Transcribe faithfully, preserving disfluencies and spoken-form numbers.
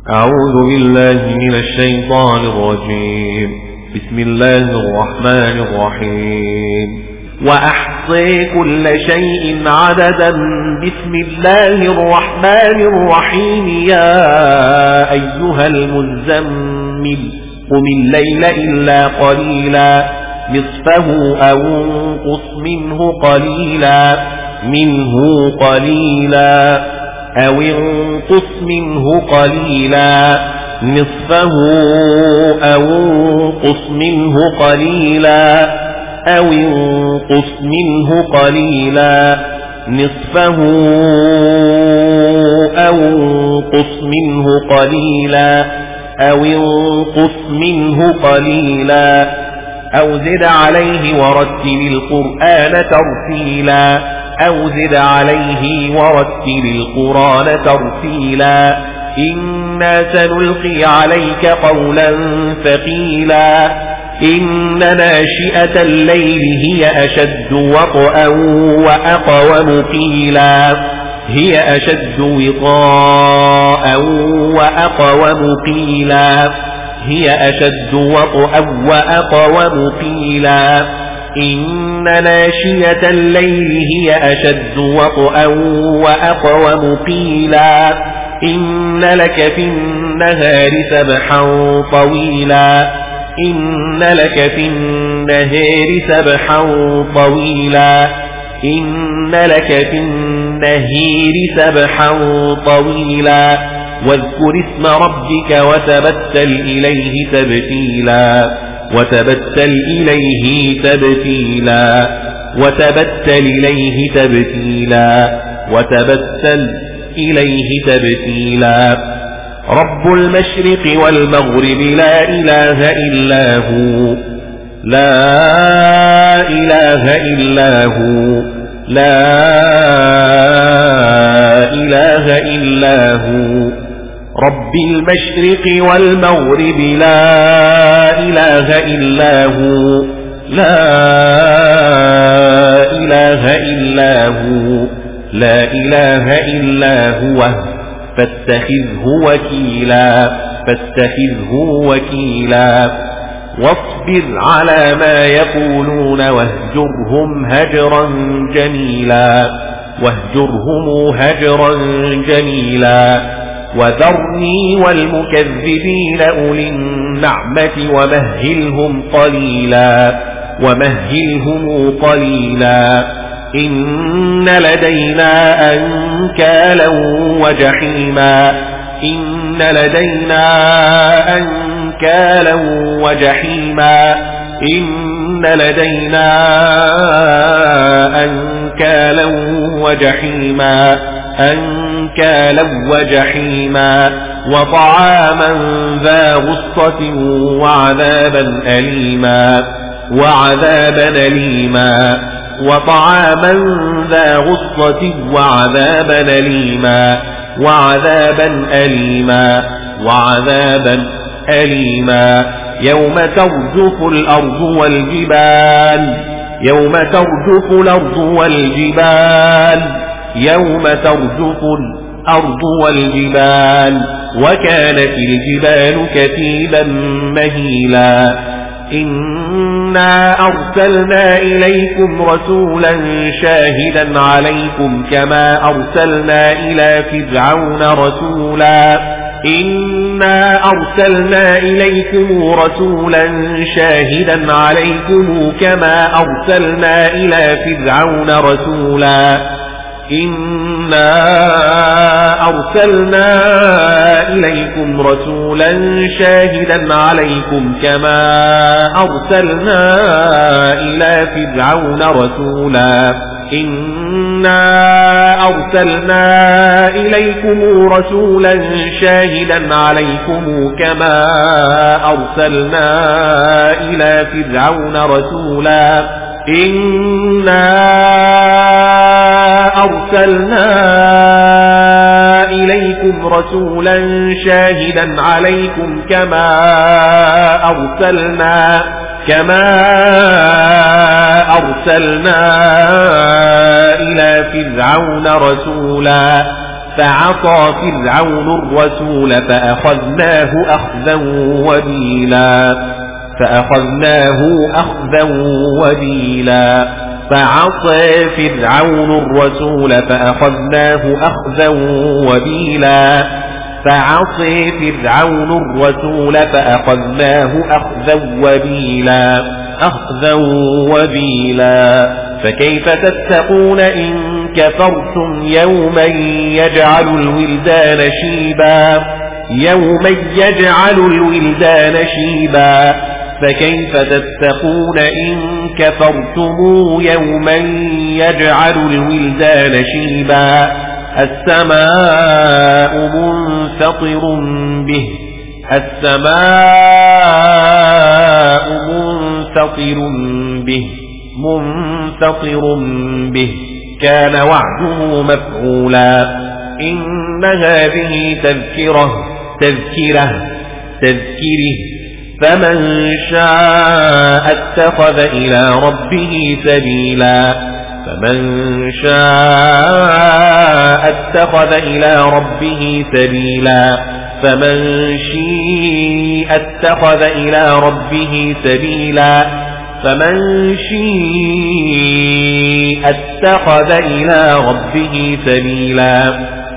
أعوذ بالله من الشيطان الرجيم. بسم الله الرحمن الرحيم. وأحصي كل شيء عددا. بسم الله الرحمن الرحيم. يا أيها المزمل قم الليل إلا قليلا نصفه أو انقص منه قليلا منه قليلا أو انقص منه قليلا نصفه أو انقص منه قليلا أو انقص منه قليلا نصفه أو انقص منه قليلا أو انقص منه قليلا أو زد عليه ورتل القرآن ترتيلا أو زد عليه ورتل القرآن ترتيلا إنا سنلقي عليك قولا ثقيلا إن ناشئة الليل هي أشد وطئا وأقوم قيلا هي أشد وطاء وأقوم قيلا هي أشد وطئا وأقوم قيلا إن ناشية الليل هي أشد وطئا وأقوم قيلا إن لك في النهار سبحا طويلا إن لك في النهار سبحا طويلا إن لك في النهار سبحا طويلا واذكر اسم ربك وتبتل إليه تبتيلا وتبتل إليه تبتيلا وتبتل إليه تبتيلا وتبتل إليه تبتيلا رب المشرق والمغرب لا إله إلا هو لا إله إلا هو لا إله إلا هو رب المشرق والمغرب لا إله إلا هو لا إله إلا هو لا إله إلا هو فاتخذه وكيلا فاتخذه وكيلا واصبر على ما يقولون واهجرهم هجرا جميلا واهجرهم هجرا جميلا وذرني والمكذبين أولي النعمة ومهلهم قليلا ومهلهم قليلا إن لدينا أنكالا وجحيما إن لدينا أنكالا وجحيما إن لدينا أنكالا وجحيما أنكالا وجحيما وطعاما ذا غصة وعذابا أليما وعذابا أليما وطعاما ذا غصة وعذابا أليما وعذابا أليما وعذابا أليما يوم ترجف الأرض والجبال يوم ترجف الأرض والجبال يوم ترجف الأرض والجبال وكانت الجبال كثيبا مهيلا إنا أرسلنا إليكم رسولا شاهدا عليكم كما أرسلنا إلى فرعون رسولا إنا أرسلنا إليكم رسولا شاهدا عليكم كما أرسلنا إلى فرعون رسولا إنا أرسلنا إليكم رسولا شاهدا عليكم كما أرسلنا إلى فرعون رسولا إنا أرسلنا إليكم رسولا شاهدا عليكم كما أرسلنا إلى فرعون رسولا إنا أرسلنا إليكم رسولا شاهدا عليكم كما أرسلنا كما أرسلنا إلى فرعون رسولا فعصى فرعون الرسول فأخذناه أخذا وبيلا فأخذناه أخذا وبيلا فعصى فرعون الرسول فأخذناه أخذا وبيلا فعصى فرعون الرسول فأخذناه أخذا وبيلا أخذا وبيلا فكيف تتقون إن كفرتم يوما يجعل الولدان شيبا يوما يجعل الولدان شيبا فكيف تتقون إن كفرتم يوما يجعل الولدان شيبا السماء منفطر به السماء منفطر به منفطر به كان وعده مفعولا إن هذه تذكرة تذكرة تذكره فمن شاء اتخذ إلى ربه سبيلا فمن شاء اتخذ إلى ربه سبيلا فمن شاء اتخذ إلى ربه سبيلا فمن شاء اتخذ إلى ربه سبيلا